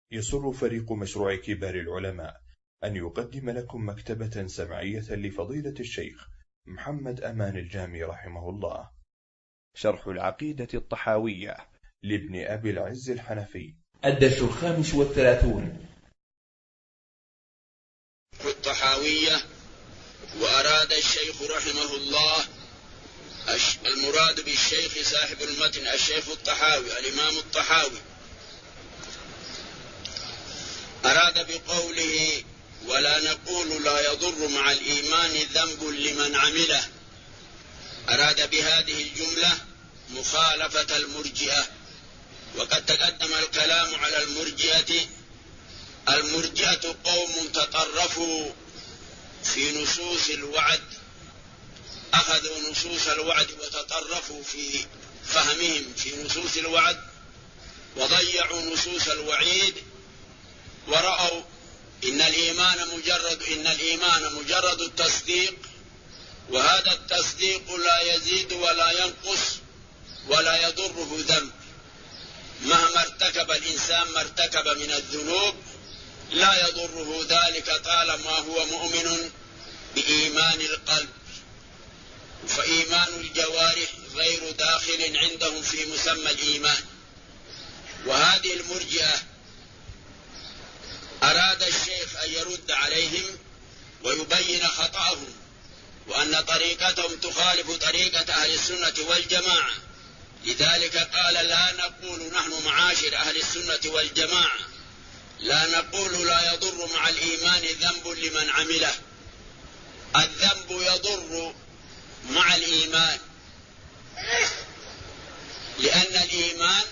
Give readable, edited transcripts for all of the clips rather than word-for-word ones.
يسر فريق مشروع كبار العلماء أن يقدم لكم مكتبة سمعية لفضيلة الشيخ محمد أمان الجامي رحمه الله، شرح العقيدة الطحاوية لابن أبي العز الحنفي، الدرس 35. الطحاوية. وأراد الشيخ رحمه الله، المراد بالشيخ صاحب المتن الشيخ الطحاوي الإمام الطحاوي، أراد بقوله ولا نقول لا يضر مع الإيمان ذنب لمن عمله، أراد بهذه الجملة مخالفة المرجئة. وقد تقدم الكلام على المرجئة. المرجئة قوم تطرفوا في نصوص الوعد، أخذوا نصوص الوعد وتطرفوا في فهمهم في نصوص الوعد وضيعوا نصوص الوعيد، ورأوا إن الإيمان مجرد التصديق، وهذا التصديق لا يزيد ولا ينقص ولا يضره ذنب. مهما ارتكب الإنسان ما ارتكب من الذنوب لا يضره ذلك طالما هو مؤمن بإيمان القلب، فإيمان الجوارح غير داخل عندهم في مسمى الإيمان. وهذه المرجئة أراد الشيخ أن يرد عليهم ويبين خطأهم، وأن طريقتهم تخالف طريقة أهل السنة والجماعة. لذلك قال لا نقول نحن معاشر أهل السنة والجماعة لا نقول لا يضر مع الإيمان ذنب لمن عمله. الذنب يضر مع الإيمان، لأن الإيمان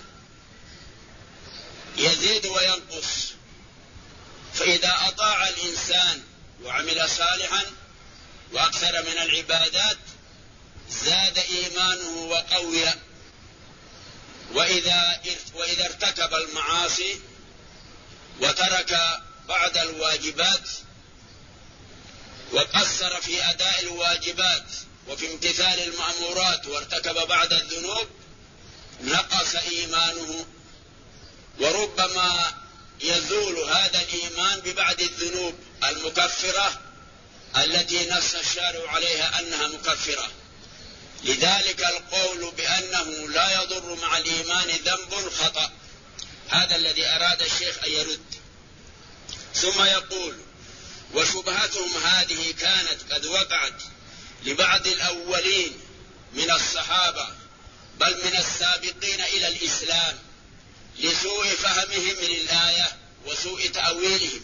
يزيد وينقص، فإذا أطاع الإنسان وعمل صالحا وأكثر من العبادات زاد إيمانه وقوي، وإذا ارتكب المعاصي وترك بعض الواجبات وقصر في أداء الواجبات وفي امتثال المأمورات وارتكب بعض الذنوب نقص إيمانه، وربما يزول هذا الإيمان ببعض الذنوب المكفرة التي نص الشارع عليها أنها مكفرة. لذلك القول بأنه لا يضر مع الإيمان ذنب خطأ. هذا الذي أراد الشيخ أن يرد. ثم يقول وشبهتهم هذه كانت قد وقعت لبعض الأولين من الصحابة بل من السابقين إلى الإسلام لسوء فهمهم للآية وسوء تأويلهم،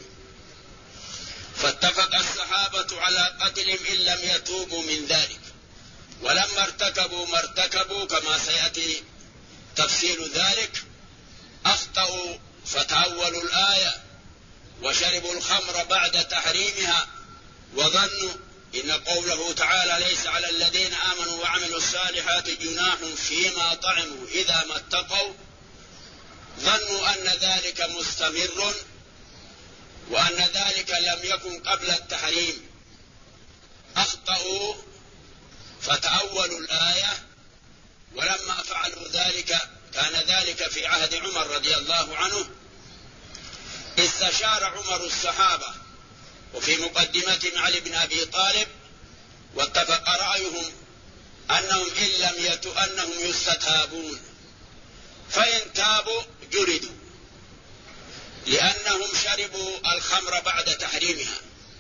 فاتفق الصحابة على قتلهم إن لم يتوبوا من ذلك، ولما ارتكبوا ما ارتكبوا كما سيأتي تفصيل ذلك أخطأوا فتأولوا الآية وشربوا الخمر بعد تحريمها، وظنوا إن قوله تعالى ليس على الذين آمنوا وعملوا الصالحات جناح فيما طعموا إذا ما اتقوا، ظنوا أن ذلك مستمر وأن ذلك لم يكن قبل التحريم، أخطأوا فتأولوا الآية. ولما فعلوا ذلك كان ذلك في عهد عمر رضي الله عنه، استشار عمر الصحابة وفي مقدمتهم علي بن أبي طالب، واتفق رأيهم أنهم أنهم يستتابون، فإن تابوا جلدوا لأنهم شربوا الخمر بعد تحريمها،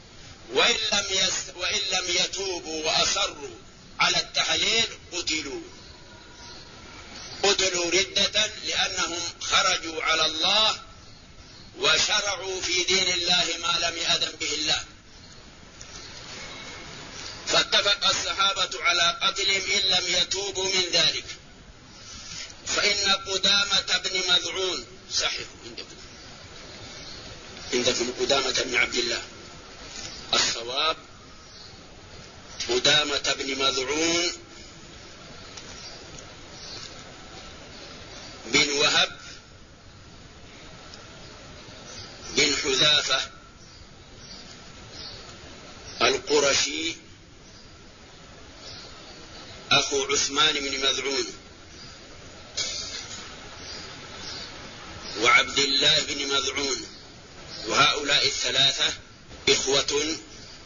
وإن لم يتوبوا وأصروا على التحليل قتلوا ردة، لأنهم خرجوا على الله وشرعوا في دين الله ما لم يأذن به الله. فاتفق الصحابة على قتلهم إن لم يتوبوا من ذلك. فإن قدامة بن مذعون صحيح عندكم قدامة بن عبد الله، الصواب قدامة بن مذعون بن وهب بن حذافة القرشي أخو عثمان بن مذعون، وعبد الله بن مذعون، وهؤلاء الثلاثة إخوة،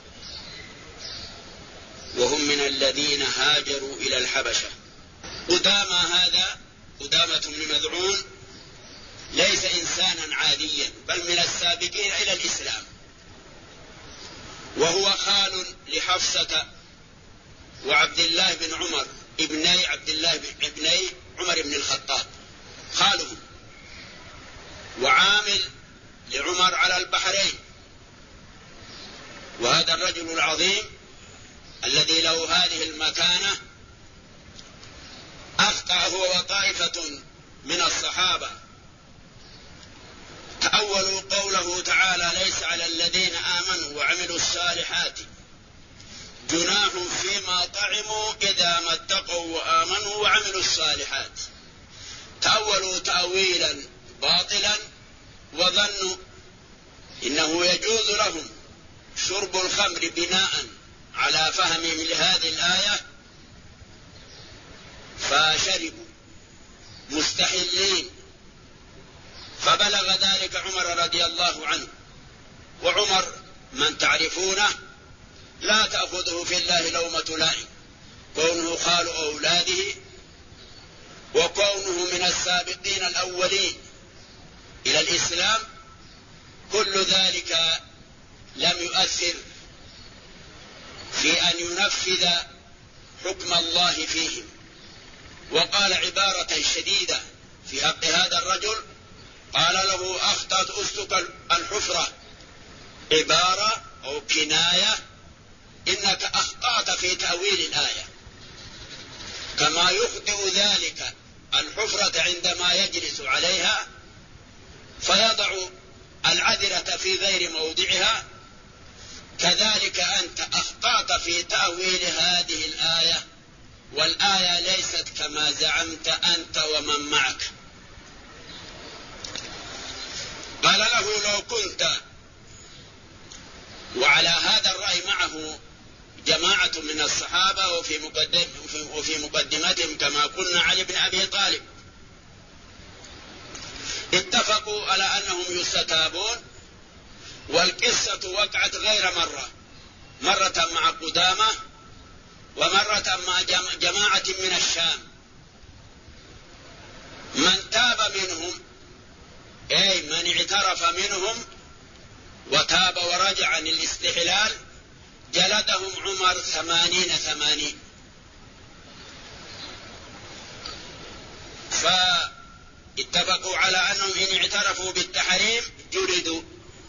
وهم من الذين هاجروا إلى الحبشة. قدامة بن مذعون ليس إنسانا عاديا، بل من السابقين إلى الإسلام، وهو خال لحفصة وعبد الله بن عمر ابني عمر بن الخطاب، خالهم، وعامل لعمر على البحرين. وهذا الرجل العظيم الذي له هذه المكانة أخطأ هو وطائفة من الصحابة، تأولوا قوله تعالى: ليس على الذين آمنوا وعملوا الصالحات جناح فيما طعموا إذا ما اتقوا وآمنوا وعملوا الصالحات. تأولوا تأويلا باطلا، وظنوا إنه يجوز لهم شرب الخمر بناء على فهمهم لهذه الآية، فشربوا مستحلين، فبلغ ذلك عمر رضي الله عنه. وعمر من تعرفونه لا تأخذه في الله لومة لائم، كونه خال أولاده وكونه من السابقين الأولين إلى الإسلام، كل ذلك لم يؤثر في أن ينفذ حكم الله فيهم. وقال عبارة شديدة في حق هذا الرجل، قال له: أخطأت أستك الحفرة، عبارة أو كناية إنك أخطأت في تأويل الآية، كما يخطئ ذلك الحفرة عندما يجلس عليها فيضع العذرة في غير موضعها، كذلك أنت أخطأت في تأويل هذه الآية، والآية ليست كما زعمت أنت ومن معك. قال له: لو كنت، وعلى هذا الرأي معه جماعة من الصحابة، وفي مقدمتهم كما قلنا علي بن أبي طالب، اتفقوا على أنهم يستتابون. والقصة وقعت غير مرة مع قدامة، ومرة مع جماعة من الشام. من تاب منهم، أي من اعترف منهم وتاب ورجع عن الاستحلال، جلدهم عمر 80. فاتفقوا على أنهم إن اعترفوا بالتحريم جلدوا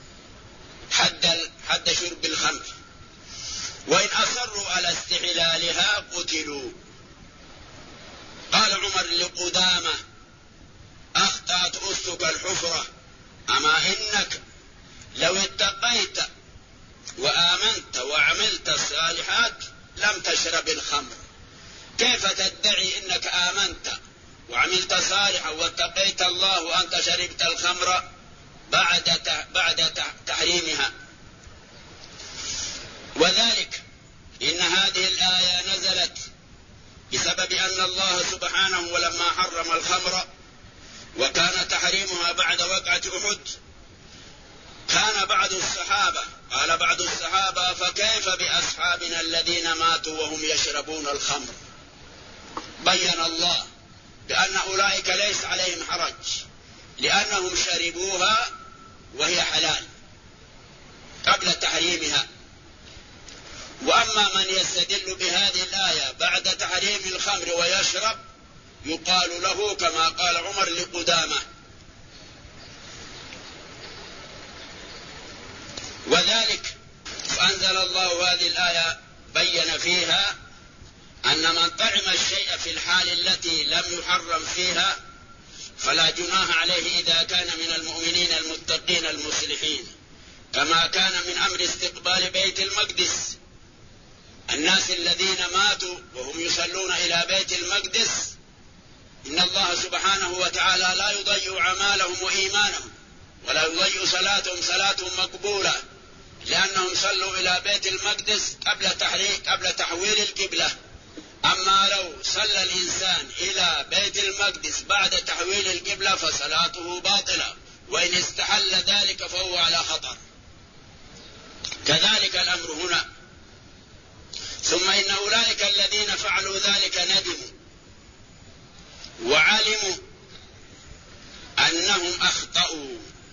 حد شرب الخمر، وإن أصروا على استحلالها قتلوا. قال عمر لقدامة: أخطأت أستك الحفرة، أما إنك لو اتقيت وآمنت وعملت الصالحات لم تشرب الخمر. كيف تدعي إنك آمنت وعملت صالحا واتقيت الله وأنت شربت الخمر بعد تحريمها؟ وذلك إن هذه الآية نزلت بسبب أن الله سبحانه ولما حرم الخمر وكان تحريمها بعد وقعة أحد، كان قال بعض الصحابة: فكيف بأصحابنا الذين ماتوا وهم يشربون الخمر؟ بين الله بأن أولئك ليس عليهم حرج، لأنهم شربوها وهي حلال قبل تحريمها. وأما من يستدل بهذه الآية بعد تحريم الخمر ويشرب، يقال له كما قال عمر لقدامة. وذلك فأنزل الله هذه الآية بين فيها أن من طعم الشيء في الحال التي لم يحرم فيها فلا جناح عليه إذا كان من المؤمنين المتقين المصلحين، كما كان من أمر استقبال بيت المقدس. الناس الذين ماتوا وهم يصلون إلى بيت المقدس، إن الله سبحانه وتعالى لا يضيع أعمالهم وإيمانهم، ولا يضيع صلاتهم مقبولة، لأنهم صلوا إلى بيت المقدس قبل تحويل القبلة، أما لو صلى الإنسان إلى بيت المقدس بعد تحويل القبلة فصلاته باطلة، وإن استحل ذلك فهو على خطر. كذلك الأمر هنا. ثم إن أولئك الذين فعلوا ذلك ندموا وعلموا أنهم أخطأوا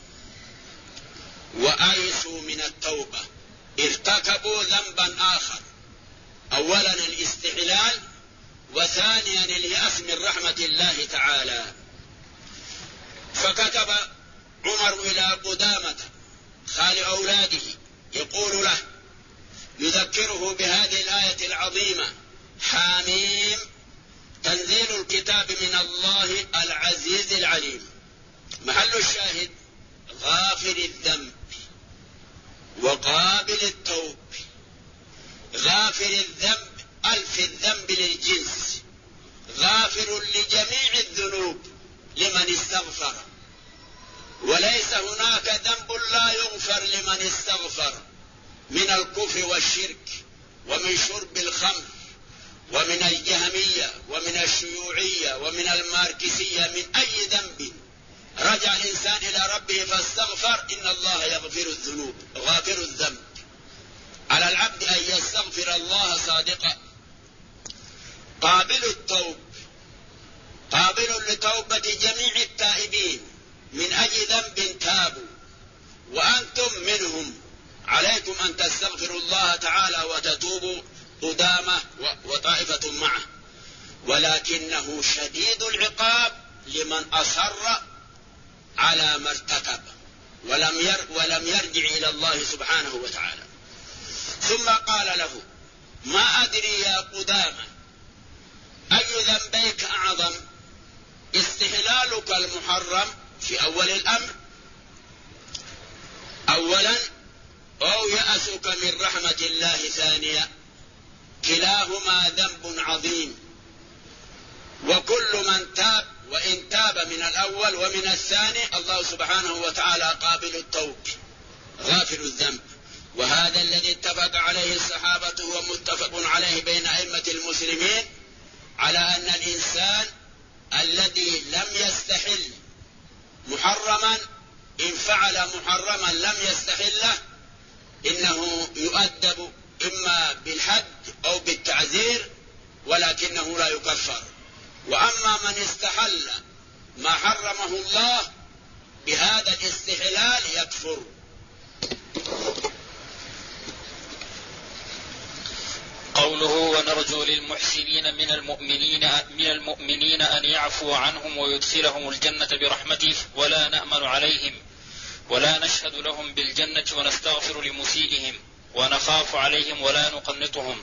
وأيسوا من التوبة، ارتكبوا ذنبا آخر، أولا الاستحلال، وثانيا اليأس من رحمة الله تعالى. فكتب عمر إلى قدامة خال أولاده يقول له، يذكره بهذه الآية العظيمة: حاميم تنزيل الكتاب من الله العزيز العليم. محل الشاهد: غافر الذنب وقابل التوب. غافر الذنب ألف الذنب للجنس، غافر لجميع الذنوب لمن استغفر، وليس هناك ذنب لا يغفر لمن استغفر، من الكفر والشرك، ومن شرب الخمر، ومن الجهمية، ومن الشيوعية، ومن الماركسية. من أي ذنب رجع الإنسان إلى ربه فاستغفر، إن الله يغفر الذنوب. غافر الذنب. على العبد أن يستغفر الله صادقا. قابل التوب، قابل لتوبة جميع التائبين من أي ذنب تابوا، وأنتم منهم. عليكم أن تستغفروا الله تعالى وتتوبوا قدامه وطائفة معه، ولكنه شديد العقاب لمن أصر على ما ارتكب ولم يرجع إلى الله سبحانه وتعالى. ثم قال له: ما أدري يا قدامة أي ذنبيك أعظم، استحلالك المحرم في أول الأمر أولا، أو يأسك من رحمة الله ثانيا؟ كلاهما ذنب عظيم، وكل من تاب وإن تاب من الأول ومن الثاني الله سبحانه وتعالى قابل التوب غافل الذنب. وهذا الذي اتفق عليه الصحابة ومتفق عليه بين أئمة المسلمين، على أن الإنسان الذي لم يستحل محرما إن فعل محرما لم يستحله إنه يؤدب إما بالحد أو بالتعزير، ولكنه لا يكفر. وأما من استحل ما حرمه الله بهذا الاستحلال يكفر. قوله: ونرجو للمحسنين من المؤمنين أن يعفو عنهم ويدخلهم الجنة برحمته، ولا نأمن عليهم ولا نشهد لهم بالجنة، ونستغفر لمسيئهم ونخاف عليهم ولا نقنطهم.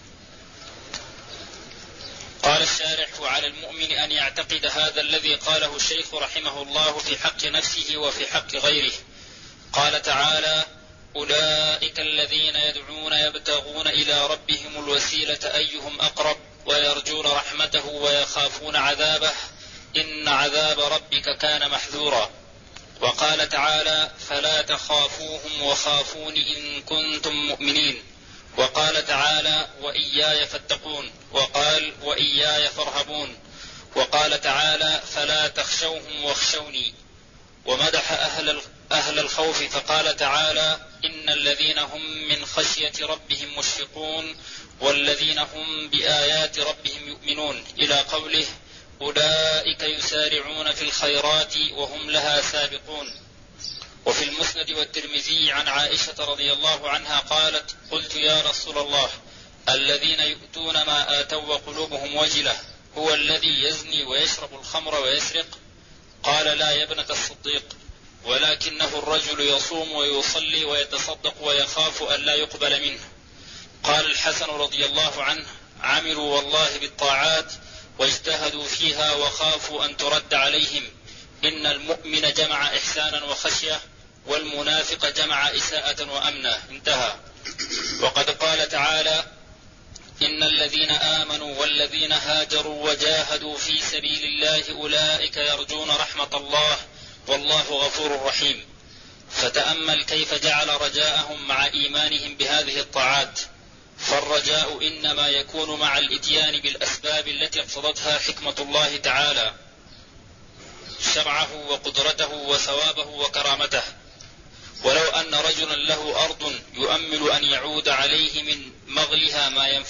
قال الشارح: وعلى المؤمن أن يعتقد هذا الذي قاله الشيخ رحمه الله في حق نفسه وفي حق غيره. قال تعالى: أولئك الذين يدعون يبتغون إلى ربهم الوسيلة أيهم أقرب ويرجون رحمته ويخافون عذابه إن عذاب ربك كان محذورا. وقال تعالى: فلا تخافوهم وخافون إن كنتم مؤمنين. وقال تعالى: وإياي فاتقون. وقال: وإياي فارهبون. وقال تعالى: فلا تخشوهم واخشوني. ومدح أهل الخوف فقال تعالى: إن الذين هم من خشية ربهم مشفقون والذين هم بآيات ربهم يؤمنون، إلى قوله: أولئك يسارعون في الخيرات وهم لها سابقون. وفي المسند والترمذي عن عائشة رضي الله عنها قالت: قلت يا رسول الله، الذين يؤتون ما آتوا وقلوبهم وجلة هو الذي يزني ويشرب الخمر ويسرق؟ قال: لا يا ابنة الصديق، ولكنه الرجل يصوم ويصلي ويتصدق ويخاف أن لا يقبل منه. قال الحسن رضي الله عنه: عملوا والله بالطاعات واجتهدوا فيها وخافوا أن ترد عليهم. إن المؤمن جمع إحسانا وخشية، والمنافق جمع إساءة وأمنا. انتهى. وقد قال تعالى: إن الذين آمنوا والذين هاجروا وجاهدوا في سبيل الله أولئك يرجون رحمة الله والله غفور رحيم. فتأمل كيف جعل رجاءهم مع إيمانهم بهذه الطاعات، فالرجاء إنما يكون مع الإتيان بالأسباب التي اقتضتها حكمة الله تعالى شرعه وقدرته وثوابه وكرامته. ولو أن رجلا له أرض يؤمل أن يعود عليه من مغلها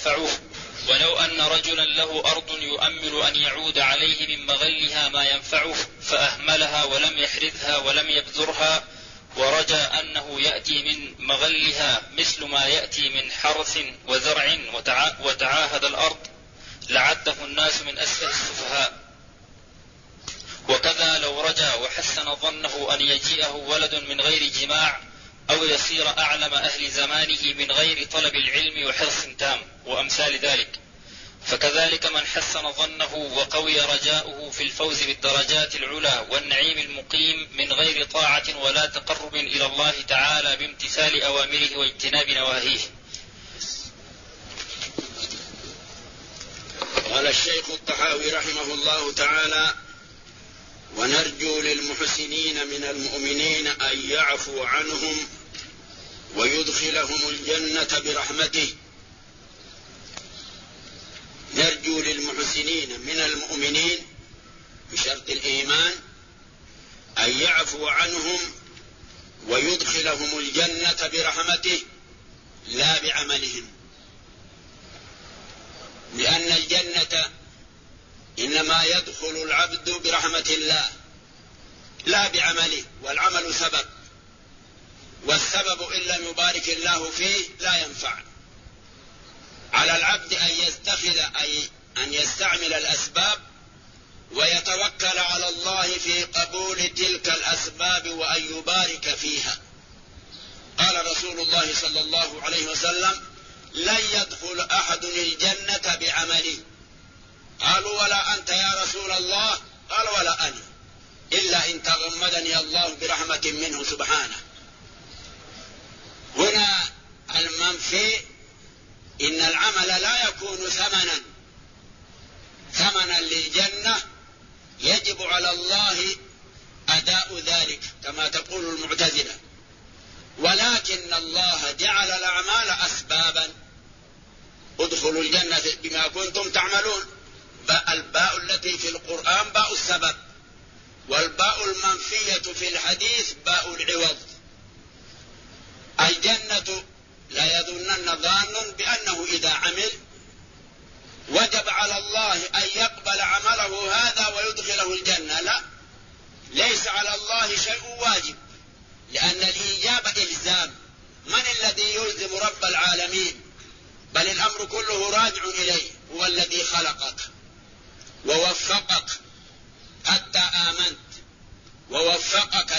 ما ينفعه فأهملها ولم يحرثها ولم يبذرها ورجى أنه يأتي من مغلها مثل ما يأتي من حرث وزرع وتعاهد الأرض لعده الناس من أسفل السفهاء. وكذا لو رجى وحسن ظنه أن يجيئه ولد من غير جماع أو يصير أعلم أهل زمانه من غير طلب العلم وحرص تام وأمثال ذلك، فكذلك من حسن ظنه وقوي رجاؤه في الفوز بالدرجات العلى والنعيم المقيم من غير طاعة ولا تقرب إلى الله تعالى بامتثال أوامره واجتناب نواهيه. قال الشيخ الطحاوي رحمه الله تعالى: ونرجو للمحسنين من المؤمنين أن يعفو عنهم ويدخلهم الجنة برحمته. نرجو للمحسنين من المؤمنين بشرط الإيمان أن يعفو عنهم ويدخلهم الجنة برحمته لا بعملهم، لأن الجنة إنما يدخل العبد برحمة الله لا بعمله، والعمل سبب، والسبب إن لم يبارك الله فيه لا ينفع. على العبد أن يستعمل الأسباب ويتوكل على الله في قبول تلك الأسباب وأن يبارك فيها. قال رسول الله صلى الله عليه وسلم: لن يدخل أحد الجنة بعمله. قالوا: ولا أنت يا رسول الله؟ قال: ولا أنا، إلا إن تغمدني الله برحمة منه سبحانه. هنا المنفي إن العمل لا يكون ثمنا للجنة، يجب على الله أداء ذلك كما تقول المعتزلة، ولكن الله جعل الأعمال أسبابا. ادخلوا الجنة بما كنتم تعملون. الباء التي في القرآن باء السبب، والباء المنفية في الحديث باء العوض. الجنة لا يظنن ظان بأنه إذا عمل وجب على الله أن يقبل عمله هذا ويدخله الجنة. لا، ليس على الله شيء واجب، لأن الإيجاب إلزام. من الذي يلزم رب العالمين؟ بل الأمر كله راجع إليه. هو الذي خلقك ووفقك حتى آمنت، ووفقك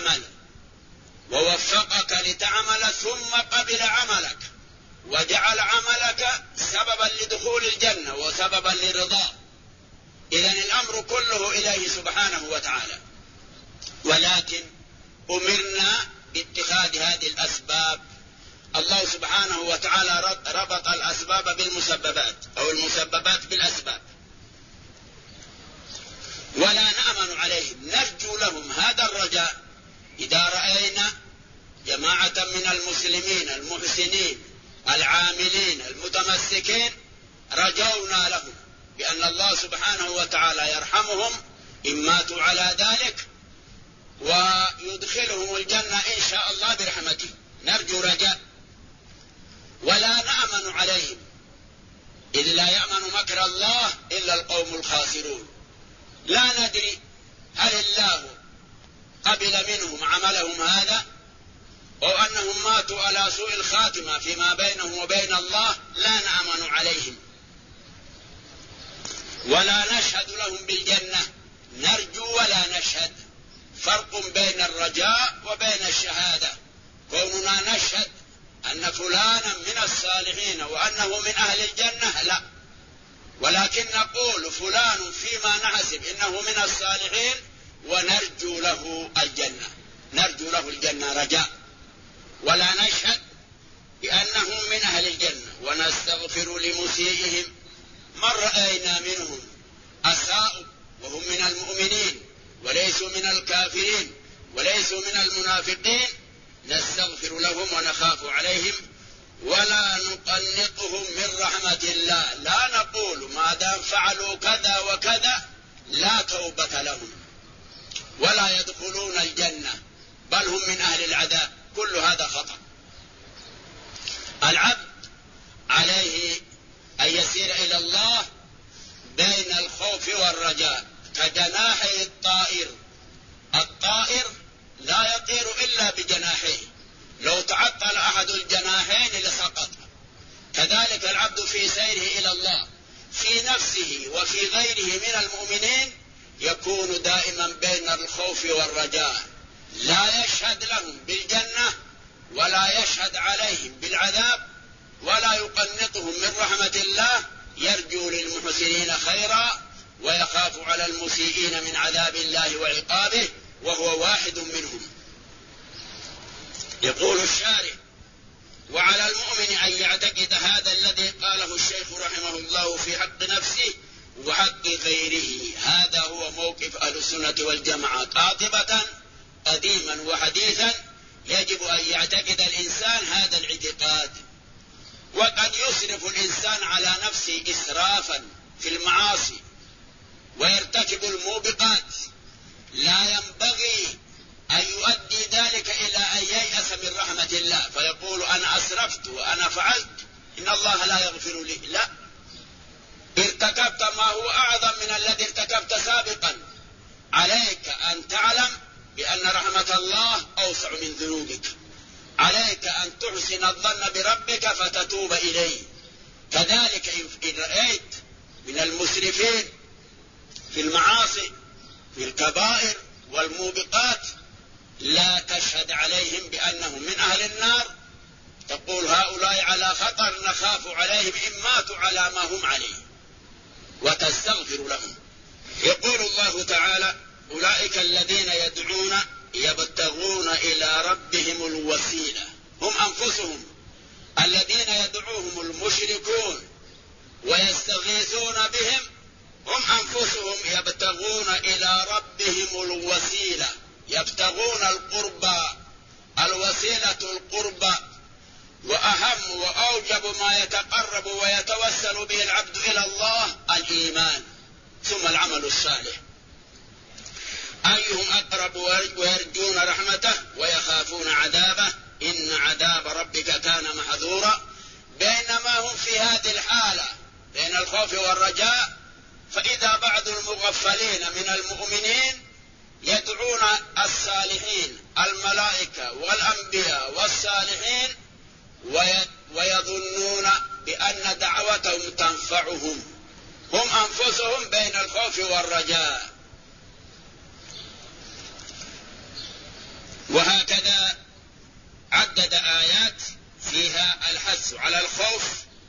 لتعمل ثم قبل عملك وجعل عملك سببا لدخول الجنة وسببا لرضاه. إذن الأمر كله إليه سبحانه وتعالى، ولكن أمرنا باتخاذ هذه الأسباب. الله سبحانه وتعالى ربط الأسباب بالمسببات أو المسببات بالأسباب. ولا نأمن عليهم، نرجو لهم هذا الرجاء. إذا رأينا جماعة من المسلمين المحسنين العاملين المتمسكين رجونا لهم بأن الله سبحانه وتعالى يرحمهم إن ماتوا على ذلك ويدخلهم الجنة إن شاء الله برحمته. نرجو رجاء. ولا نأمن عليهم، إذ لا يأمن مكر الله إلا القوم الخاسرون. لا ندري هل الله قبل منهم عملهم هذا أو أنهم ماتوا على سوء الخاتمة فيما بينهم وبين الله. لا نأمن عليهم ولا نشهد لهم بالجنة. نرجو ولا نشهد، فرق بين الرجاء وبين الشهادة. كوننا نشهد أن فلانا من الصالحين وأنه من أهل الجنة لا، ولكن نقول فلان فيما نحسب إنه من الصالحين ونرجو له الجنة، نرجو له الجنة رجاء، ولا نشهد بأنه من أهل الجنة. ونستغفر لمسيئهم من رأينا منهم أساءوا وهم من المؤمنين وليسوا من الكافرين وليسوا من المنافقين، نستغفر لهم ونخاف عليهم ولا نقنطهم من رحمة الله، لا نقول ما دام فعلوا كذا وكذا لا توبة لهم ولا يدخلون الجنة بل هم من أهل العذاب. كل هذا خطأ. العبد عليه أن يسير إلى الله بين الخوف والرجاء كجناحي الطائر. الطائر لا يطير إلا بجناحيه، لو تعطل أحد الجناحين لسقط. كذلك العبد في سيره إلى الله في نفسه وفي غيره من المؤمنين يكون دائما بين الخوف والرجاء، لا يشهد لهم بالجنة ولا يشهد عليهم بالعذاب ولا يقنطهم من رحمة الله، يرجو للمحسنين خيرا ويخاف على المسيئين من عذاب الله وعقابه، وهو واحد منهم. يقول الشارع: وعلى المؤمن أن يعتقد هذا الذي قاله الشيخ رحمه الله في حق نفسه وحق غيره. هذا هو موقف أهل السنة والجماعة قاطبة قديما وحديثا. يجب أن يعتقد الإنسان هذا الاعتقاد. وقد يسرف الإنسان على نفسه إسرافا في المعاصي ويرتكب الموبقات، لا ينبغي أن يؤدي ذلك إلى أن ييأس من رحمة الله فيقول أنا أسرفت وأنا فعلت إن الله لا يغفر لي. لا، ارتكبت ما هو أعظم من الذي ارتكبت سابقا. عليك أن تعلم بأن رحمة الله أوسع من ذنوبك. عليك أن تحسن الظن بربك فتتوب إليه. كذلك إن رأيت من المسرفين في المعاصي في الكبائر والموبقات لا تشهد عليهم بأنهم من أهل النار، تقول هؤلاء على خطر نخاف عليهم إن ماتوا على ما هم عليه، وتستغفر لهم. يقول الله تعالى: أولئك الذين يدعون يبتغون إلى ربهم الوسيلة. هم أنفسهم الذين يدعوهم المشركون ويستغيثون بهم، هم أنفسهم يبتغون إلى ربهم الوسيلة، يبتغون القربى. الوسيلة القربى، وأهم وأوجب ما يتقرب ويتوسل به العبد إلى الله الإيمان ثم العمل الصالح. أيهم أقرب ويرجون رحمته ويخافون عذابه إن عذاب ربك كان محذورا. بينما هم في هذه الحالة بين الخوف والرجاء، فإذا بعض المغفلين من المؤمنين يدعون الصالحين الملائكة والأنبياء والصالحين ويظنون بأن دعوتهم تنفعهم، هم أنفسهم بين الخوف والرجاء. وهكذا عدد آيات فيها الحث على الخوف،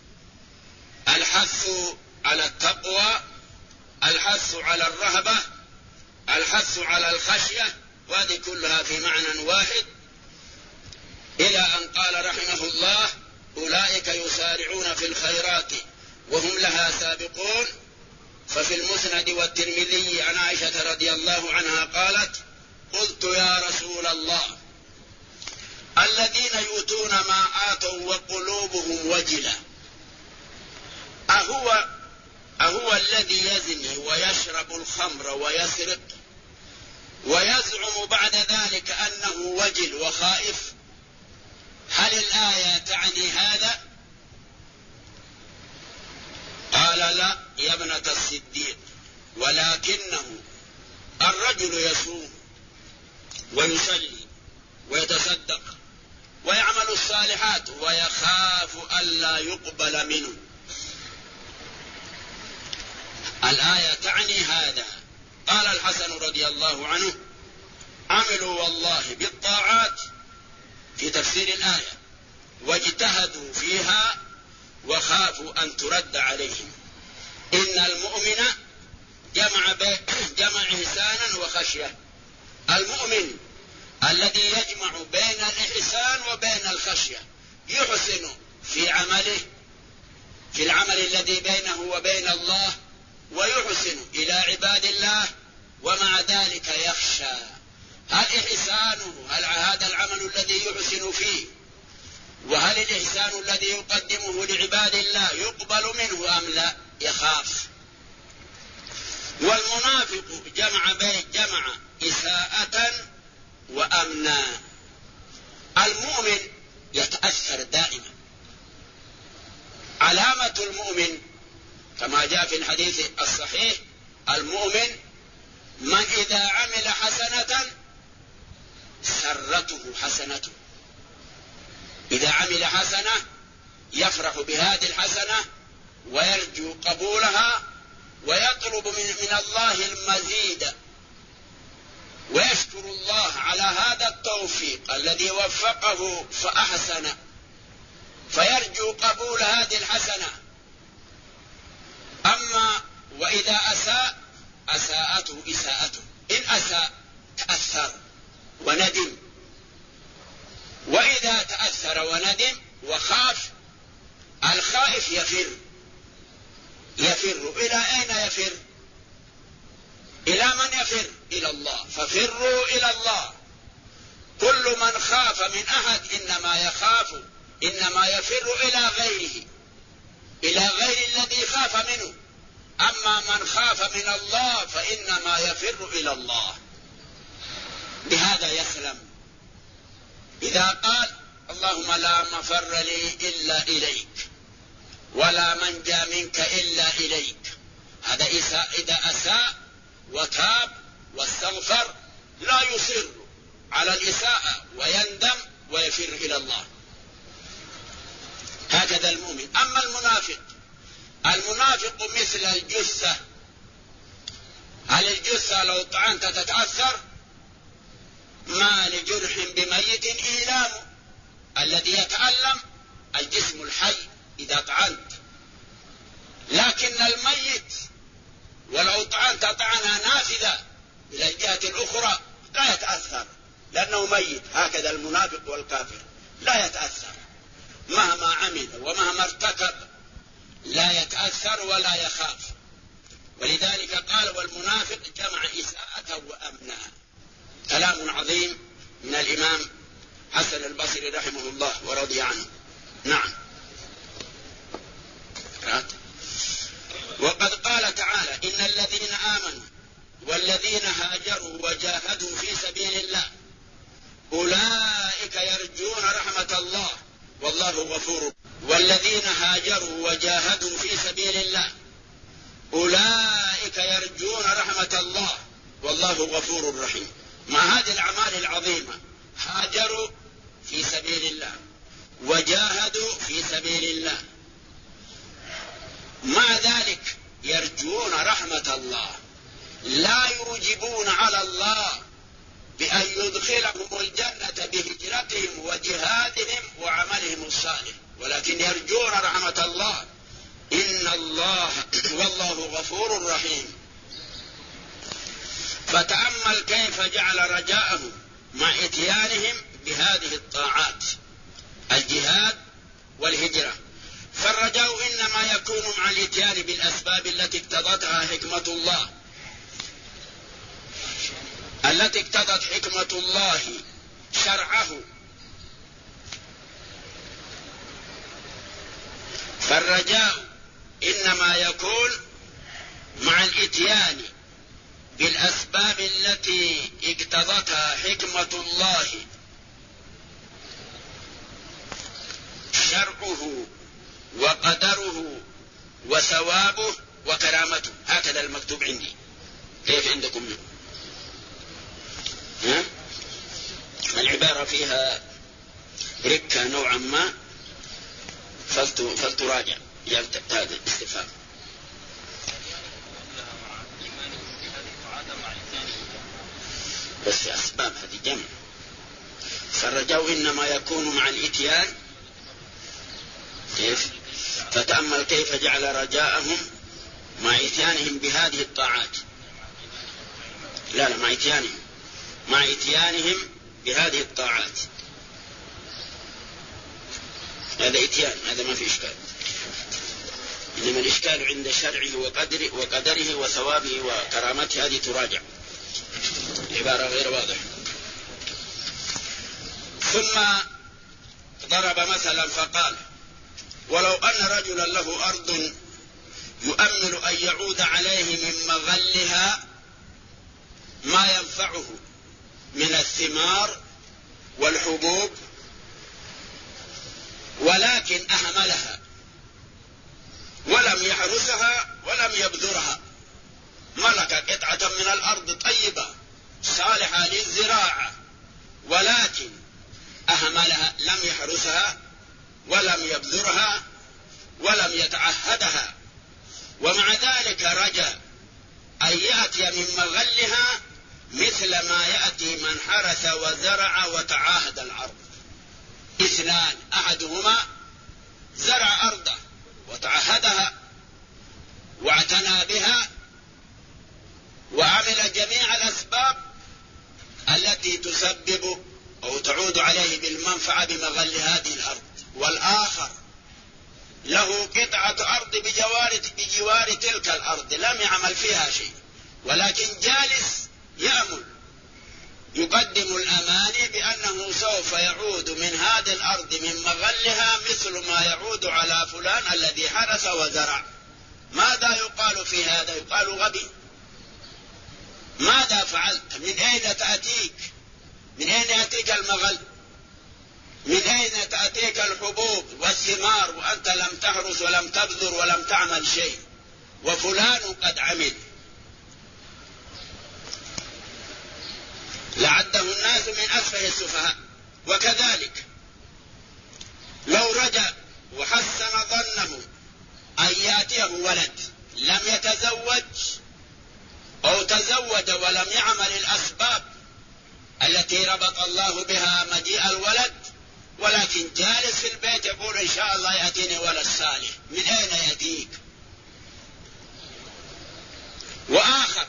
الحث على التقوى، الحث على الرهبة، الحث على الخشية، وهذه كلها في معنى واحد، إلى أن قال رحمه الله: أولئك يسارعون في الخيرات وهم لها سابقون. ففي المسند والترمذي عن عائشة رضي الله عنها قالت: قلت يا رسول الله الذين يؤتون ما آتوا وقلوبهم وجلة أهو الذي يزني ويشرب الخمر ويسرق ويزعم بعد ذلك أنه وجل وخائف؟ هل الآية تعني هذا؟ قال: لا يا ابنة الصديق، ولكنه الرجل يصوم ويصلي ويتصدق ويعمل الصالحات ويخاف ألا يقبل منه. الآية تعني هذا. قال الحسن رضي الله عنه: عملوا والله بالطاعات في تفسير الآية واجتهدوا فيها وخافوا أن ترد عليهم. إن المؤمن جمع إحسانا وخشية. المؤمن الذي يجمع بين الإحسان وبين الخشية، يحسن في عمله، في العمل الذي بينه وبين الله، ويحسن إلى عباد الله، ومع ذلك يخشى. هل إحسانه، هل هذا العمل الذي يحسن فيه وهل الإحسان الذي يقدمه لعباد الله يقبل منه أم لا؟ يخاف. والمنافق جمع إساءة وأمنا. المؤمن يتأثر دائما. علامة المؤمن كما جاء في الحديث الصحيح: المؤمن من إذا عمل حسنة سرته حسنته. إذا عمل حسنة يفرح بهذه الحسنة ويرجو قبولها ويطلب من الله المزيد، ويشكر الله على هذا التوفيق الذي وفقه فأحسن، فيرجو قبول هذه الحسنة. أما وإذا أساءته إساءته، إن أساء تأثر وندم، وإذا تأثر وندم وخاف، الخائف يفر إلى أين يفر؟ إلى من يفر؟ إلى الله. ففروا إلى الله. كل من خاف من أحد إنما يفر إلى غيره، إلى غير الذي خاف منه. أما من خاف من الله فإنما يفر إلى الله. بهذا يسلم. إذا قال: اللهم لا مفر لي إلا إليك ولا منجى منك إلا إليك، هذا إذا أساء وتاب واستغفر لا يصر على الإساءة ويندم ويفر إلى الله. هكذا المؤمن. أما المنافق مثل الجثة. هل الجثة لو طعنت تتأثر؟ ما لجرح بميت إيلام. الذي يتألم الجسم الحي إذا طعنت، لكن الميت ولو طعنت طعنها نافذة إلى الجهة الأخرى لا يتأثر لأنه ميت. هكذا المنافق والكافر لا يتأثر مهما عمل ومهما ارتكب، لا يتأثر ولا يخاف. ولذلك قال: والمنافق جمع إساءة وأمنا. كلام عظيم من الإمام حسن البصري رحمه الله ورضي عنه. نعم. وقد قال تعالى: إن الذين آمنوا والذين هاجروا وجاهدوا في سبيل الله أولئك يرجون رحمة الله والله غفور. والذين هاجروا وجاهدوا في سبيل الله أولئك يرجون رحمة الله والله غفور رحيم. مع هذه الأعمال العظيمة، هاجروا في سبيل الله وجاهدوا في سبيل الله، مع ذلك يرجون رحمة الله. لا يوجبون على الله بأن يدخلهم الجنة بهجرتهم وجهادهم وعملهم الصالح، ولكن يرجون رحمة الله. إن الله والله غفور رحيم. فتأمل كيف جعل رجاءهم مع إتيانهم بهذه الطاعات: الجهاد والهجرة. فالرجاء إنما يكون مع الإتيان بالأسباب التي اقتضتها حكمة الله، التي اقتضت حكمة الله شرعه. فالرجاء إنما يكون مع الإتيان بالأسباب التي اقتضتها حكمة الله شرعه وقدره وثوابه وكرامته. هكذا المكتوب عندي. كيف عندكم؟ العبارة فيها ركة نوعا ما، فلتراجع هذا الاستفهام. بس أسباب هذه جمع. فالرجاء إنما يكون مع الإتيان. كيف؟ فتأمل كيف جعل رجاءهم مع إتيانهم بهذه الطاعات. لا مع إتيانهم بهذه الطاعات. هذا إتيان، هذا ما في إشكال. إنما الإشكال عند شرعه وقدره وثوابه وكرامته، هذه تراجع. العبارة غير واضحة. ثم ضرب مثلا فقال: ولو أن رجلا له أرض يؤمل أن يعود عليه من مغلها ما ينفعه من الثمار والحبوب، ولكن أهملها ولم يحرسها ولم يبذرها، ملك قطعة من الأرض طيبة صالحة للزراعة ولكن أهملها، لم يحرسها ولم يبذرها ولم يتعهدها، ومع ذلك رجا أن يأتي من مغلها مثل ما يأتي من حرث وزرع وتعاهد الأرض. اثنان: أحدهما زرع أرضه وتعهدها واعتنى بها وعمل جميع الأسباب التي تسبب أو تعود عليه بالمنفعة بمغل هذه الأرض، والآخر له قطعة أرض بجوار تلك الأرض لم يعمل فيها شيء ولكن جالس يأمل، يقدم الأماني بأنه سوف يعود من هذه الأرض من مغلها مثل ما يعود على فلان الذي حرث وزرع. ماذا يقال في هذا؟ يقال غبي. ماذا فعلت؟ من أين تأتيك؟ من أين يأتيك المغل؟ من أين تأتيك الحبوب والثمار وأنت لم تحرس ولم تبذر ولم تعمل شيء، وفلان قد عمل؟ لعده الناس من أسفه السفهاء. وكذلك لو رجا وحسن ظنه أن يأتيه ولد لم يتزوج أو تزوج ولم يعمل الأسباب التي ربط الله بها مجيء الولد، ولكن جالس في البيت يقول إن شاء الله يأتيني ولد صالح، من أين يأتيك؟ وآخر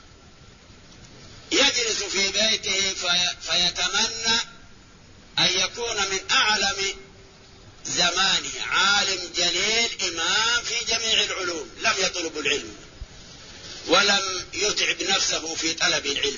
يجلس في بيته فيتمنى أن يكون من أعلم زمانه، عالم جليل إمام في جميع العلوم، لم يطلب العلم ولم يتعب نفسه في طلب العلم.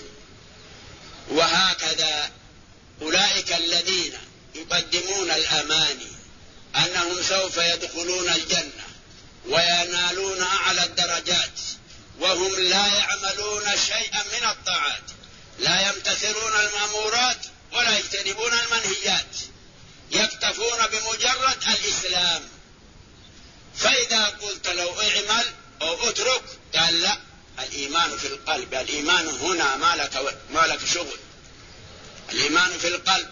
وهكذا أولئك الذين يقدمون الأماني أنهم سوف يدخلون الجنة وينالون أعلى الدرجات وهم لا يعملون شيئا من الطاعات، لا يمتثلون المأمورات ولا يجتنبون المنهيات، يكتفون بمجرد الإسلام. فإذا قلت لو اعمل أو اترك قال لا، الإيمان في القلب، الإيمان هنا ما لك شغل، الإيمان في القلب.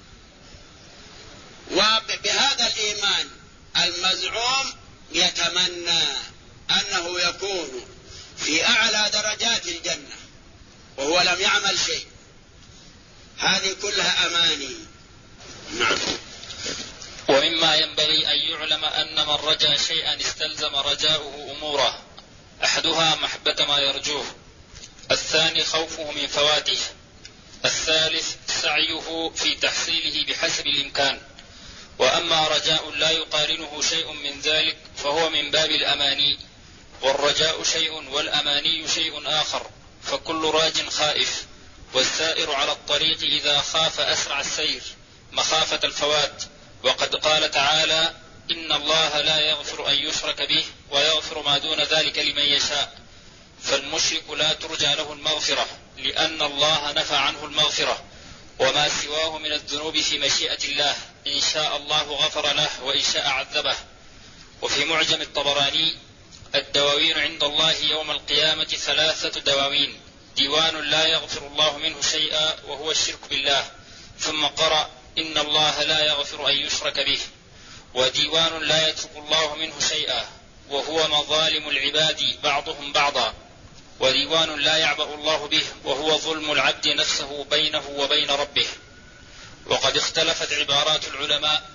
وبهذا الإيمان المزعوم يتمنى أنه يكون في أعلى درجات الجنة وهو لم يعمل شيء. هذه كلها أماني. نعم. ومما ينبغي أن يعلم أن من رجا شيئا استلزم رجاؤه أموره: أحدها محبة ما يرجوه، الثاني خوفه من فواته، الثالث سعيه في تحصيله بحسب الإمكان. وأما رجاء لا يقارنه شيء من ذلك فهو من باب الأماني، والرجاء شيء والأماني شيء آخر، فكل راج خائف، والسائر على الطريق إذا خاف أسرع السير مخافة الفوات. وقد قال تعالى: إن الله لا يغفر أن يشرك به ويغفر ما دون ذلك لمن يشاء. فالمشرك لا ترجى له المغفرة لأن الله نفى عنه المغفرة، وما سواه من الذنوب في مشيئة الله، إن شاء الله غفر له وإن شاء عذبه. وفي معجم الطبراني: الدواوين عند الله يوم القيامة 3 دواوين: ديوان لا يغفر الله منه شيئا وهو الشرك بالله، ثم قرأ: إن الله لا يغفر أن يشرك به، وديوان لا يترك الله منه شيئا وهو مظالم العباد بعضهم بعضا، وديوان لا يعبأ الله به وهو ظلم العبد نفسه بينه وبين ربه. وقد اختلفت عبارات العلماء.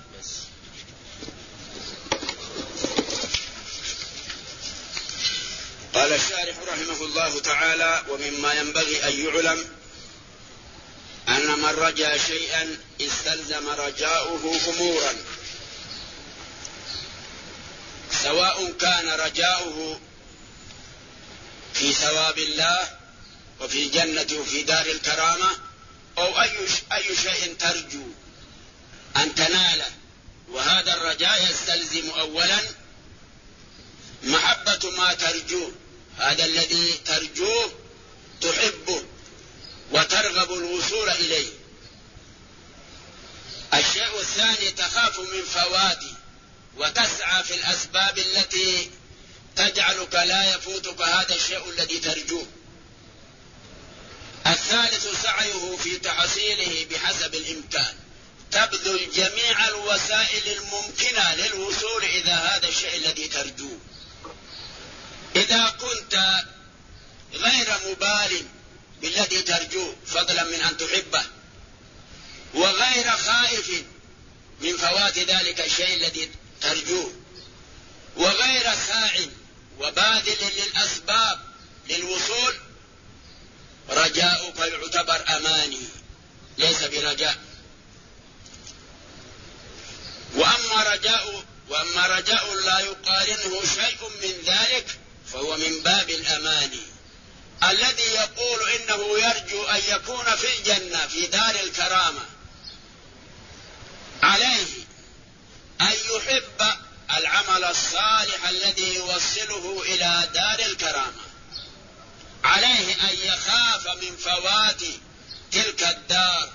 قال الشارح رحمه الله تعالى: ومما ينبغي أن يعلم أن من رجا شيئا استلزم رجاؤه أمورا، سواء كان رجاؤه في ثواب الله وفي الجنة وفي دار الكرامة، أو أي شيء ترجو أن تناله الرجاء يستلزم أولا محبة ما ترجوه، هذا الذي ترجوه تحبه وترغب الوصول إليه. الشيء الثاني تخاف من فواته وتسعى في الأسباب التي تجعلك لا يفوتك هذا الشيء الذي ترجوه. الثالث سعيه في تحصيله بحسب الإمكان، تبذل جميع الوسائل الممكنة للوصول إلى هذا الشيء الذي ترجوه. إذا كنت غير مبال بالذي ترجوه فضلا من أن تحبه، وغير خائف من فوات ذلك الشيء الذي ترجوه، وغير ساع وباذل للأسباب للوصول، رجاؤك يعتبر أماني ليس برجاء. وأما رجاء لا يقارنه شيء من ذلك فهو من باب الأماني. الذي يقول إنه يرجو أن يكون في الجنة في دار الكرامة، عليه أن يحب العمل الصالح الذي يوصله إلى دار الكرامة، عليه أن يخاف من فوات تلك الدار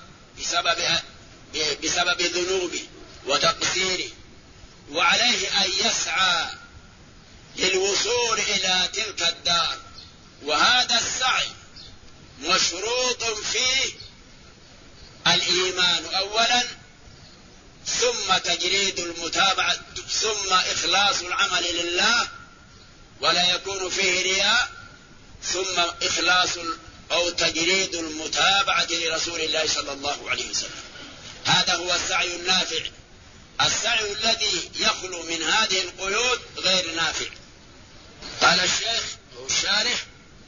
بسبب ذنوبه وتقصيره، وعليه أن يسعى للوصول إلى تلك الدار. وهذا السعي مشروط فيه الإيمان أولا، ثم تجريد المتابعة، ثم إخلاص العمل لله ولا يكون فيه رياء، ثم إخلاص أو تجريد المتابعة لرسول الله صلى الله عليه وسلم. هذا هو السعي النافع. السعي الذي يخلو من هذه القيود غير نافع. قال الشيخ الشارح: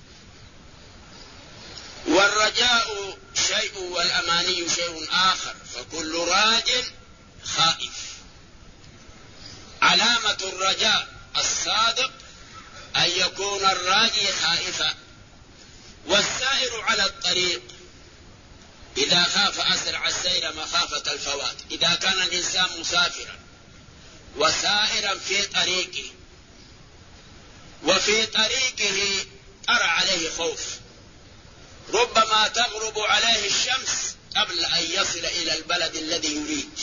والرجاء شيء والأماني شيء آخر، فكل راج خائف. علامة الرجاء الصادق أن يكون الراجي خائفا. والسائر على الطريق إذا خاف أسرع السير مخافة الفوات. إذا كان الإنسان مسافرا وسائرا في طريقه وفي طريقه أرى عليه خوف، ربما تغرب عليه الشمس قبل أن يصل إلى البلد الذي يريد،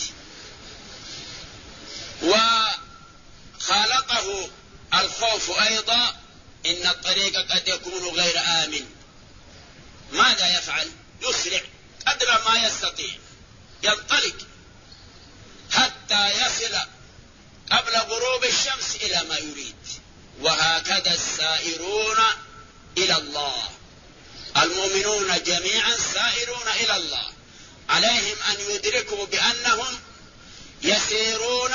وخالطه الخوف أيضا إن الطريق قد يكون غير آمن. ماذا يفعل؟ يسرع قدر ما يستطيع، ينطلق حتى يصل قبل غروب الشمس إلى ما يريد. وهكذا السائرون إلى الله، المؤمنون جميعا سائرون إلى الله، عليهم أن يدركوا بأنهم يسيرون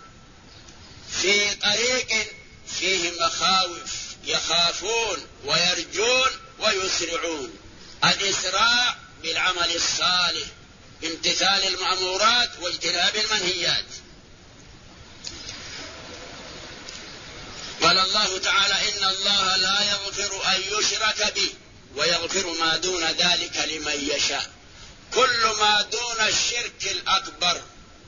في طريق فيه مخاوف، يخافون ويرجون ويسرعون. الإسراع بالعمل الصالح، بامتثال المأمورات واجتناب المنهيات. قال الله تعالى: إن الله لا يغفر أن يشرك به ويغفر ما دون ذلك لمن يشاء. كل ما دون الشرك الأكبر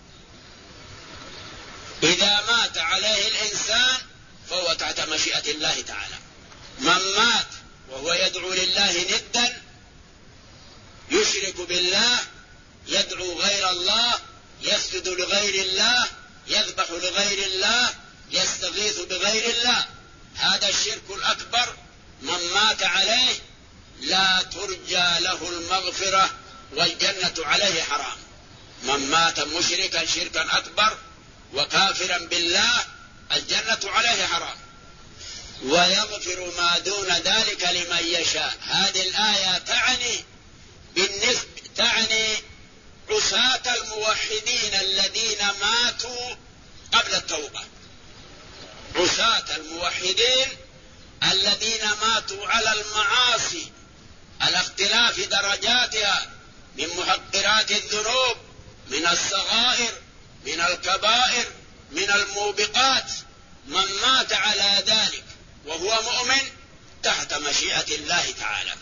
إذا مات عليه الإنسان فهو تحت مشيئة الله تعالى. من مات وهو يدعو لله ندا، يشرك بالله، يدعو غير الله، يسجد لغير الله، يذبح لغير الله، يستغيث بغير الله، هذا الشرك الأكبر من مات عليه لا ترجى له المغفرة والجنة عليه حرام. من مات مشركا شركا أكبر وكافرا بالله الجنة عليه حرام. ويغفر ما دون ذلك لمن يشاء. هذه الآية تعني عصاة الموحدين الذين ماتوا قبل التوبة. عصاة الموحدين الذين ماتوا على المعاصي على اختلاف درجاتها من محقرات الذنوب، من الصغائر، من الكبائر، من الموبقات. من مات على ذلك وهو مؤمن تحت مشيئة الله تعالى،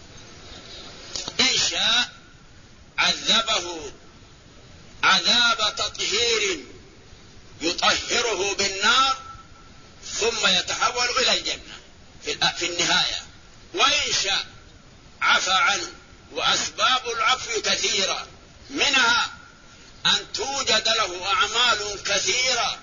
إن شاء عذبه عذاب تطهير ثم يتحول إلى الجنة في النهاية. وإن شاء عفى عنه. وأسباب العفو كثيرة، منها أن توجد له أعمال كثيرة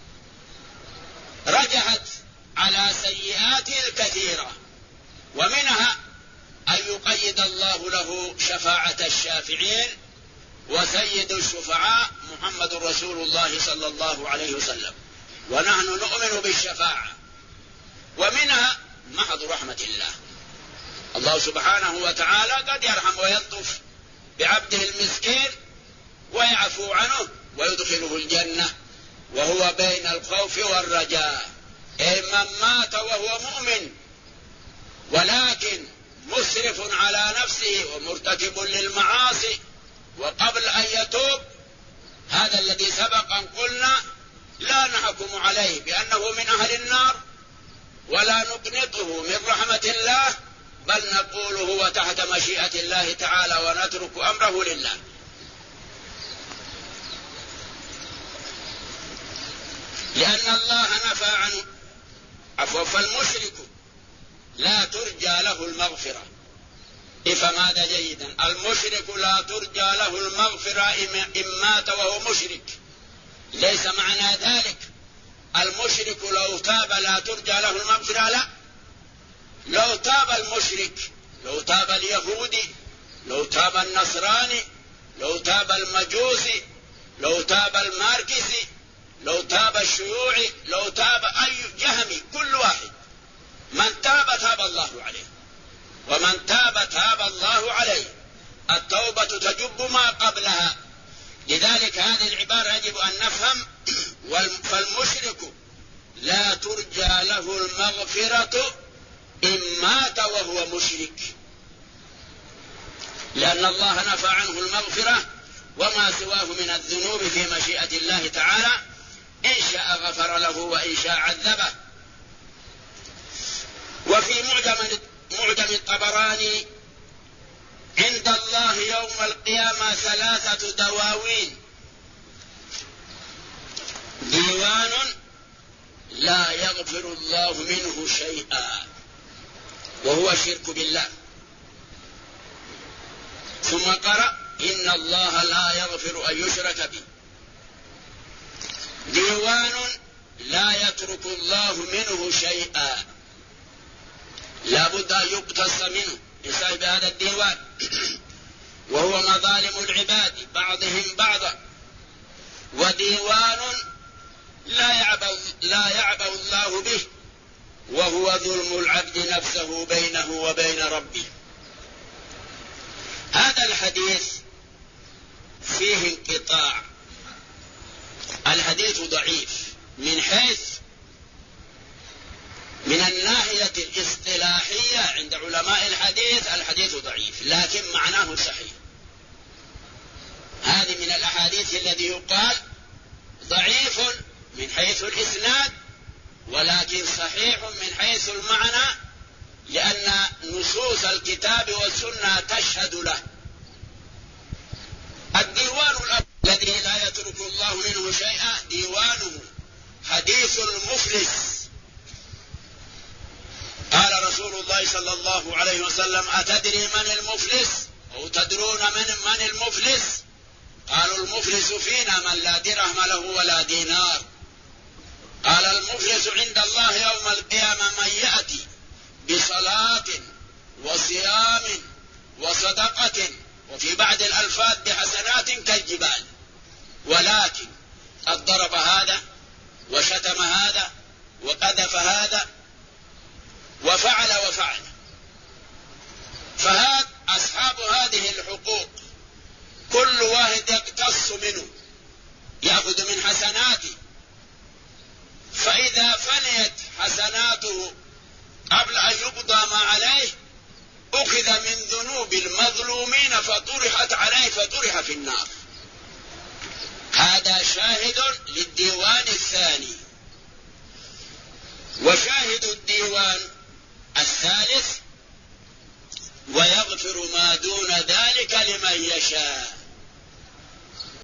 رجحت على سيئاته الكثيرة، ومنها أن يقيد الله له شفاعة الشافعين، وسيد الشفعاء محمد رسول الله صلى الله عليه وسلم، ونحن نؤمن بالشفاعة. ومنها محض رحمة الله. الله سبحانه وتعالى قد يرحم ويلطف بعبده المسكين ويعفو عنه ويدخله الجنة وهو بين الخوف والرجاء. أي من مات وهو مؤمن ولكن مسرف على نفسه ومرتكب للمعاصي وقبل أن يتوب، هذا الذي سبق أن قلنا لا نحكم عليه بأنه من أهل النار ولا نقنطه من رحمة الله، بل نقول هو تحت مشيئة الله تعالى ونترك أمره لله. لأن الله نفى عنه عفوا، فالمشرك لا ترجى له المغفرة. افهم هذا جيدا، المشرك لا ترجى له المغفرة إن مات وهو مشرك. ليس معنى ذلك المشرك لو تاب لا ترجى له المغفرة، لا. لو تاب المشرك، لو تاب اليهودي، لو تاب النصراني، لو تاب المجوسي، لو تاب الماركسي، لو تاب الشيوعي، لو تاب أي جهمي، كل واحد من تاب تاب الله عليه، ومن تاب تاب الله عليه. التوبة تجب ما قبلها. لذلك هذه العبارة يجب أن نفهم. فالمشرك لا ترجى له المغفرة إن مات وهو مشرك، لأن الله نفى عنه المغفرة، وما سواه من الذنوب في مشيئة الله تعالى، إن شاء غفر له وإن شاء عذبه. وفي معجم الطبراني عند الله يوم القيامة 3 دواوين: ديوان لا يغفر الله منه شيئا وهو الشرك بالله، ثم قرأ: إن الله لا يغفر أن يشرك به. ديوان لا يترك الله منه شيئا، لا بد أن يقتص منه لصاحب هذا الديوان، وهو مظالم العباد بعضهم بعضا. وديوان لا يعبأ الله به، وهو ظلم العبد نفسه بينه وبين ربه. هذا الحديث فيه انقطاع، الحديث ضعيف من الناحية الاصطلاحية عند علماء الحديث الحديث ضعيف، لكن معناه صحيح. هذه من الأحاديث الذي يقال ضعيف من حيث الإسناد، ولكن صحيح من حيث المعنى، لأن نصوص الكتاب والسنة تشهد له. الديوان الذي لا يترك الله منه شيئا ديوانه حديث المفلس. قال رسول الله صلى الله عليه وسلم: أتدري من المفلس؟ أو تدرون من المفلس؟ قالوا: المفلس فينا من لا درهم له ولا دينار. قال: المفلس عند الله يوم القيامة من يأتي بصلاة وصيام وصدقة، وفي بعض الألفاظ بحسنات كالجبال، ولكن قد ضرب هذا وشتم هذا وقذف هذا وفعل. فهذا أصحاب هذه الحقوق كل واحد يقتص منه، يأخذ من حسناته، فإذا فنيت حسناته قبل أن يقضى ما عليه أخذ من ذنوب المظلومين فطرحت عليه فطرح في النار. هذا شاهد للديوان الثاني. وشاهد الديوان الثالث: ويغفر ما دون ذلك لمن يشاء.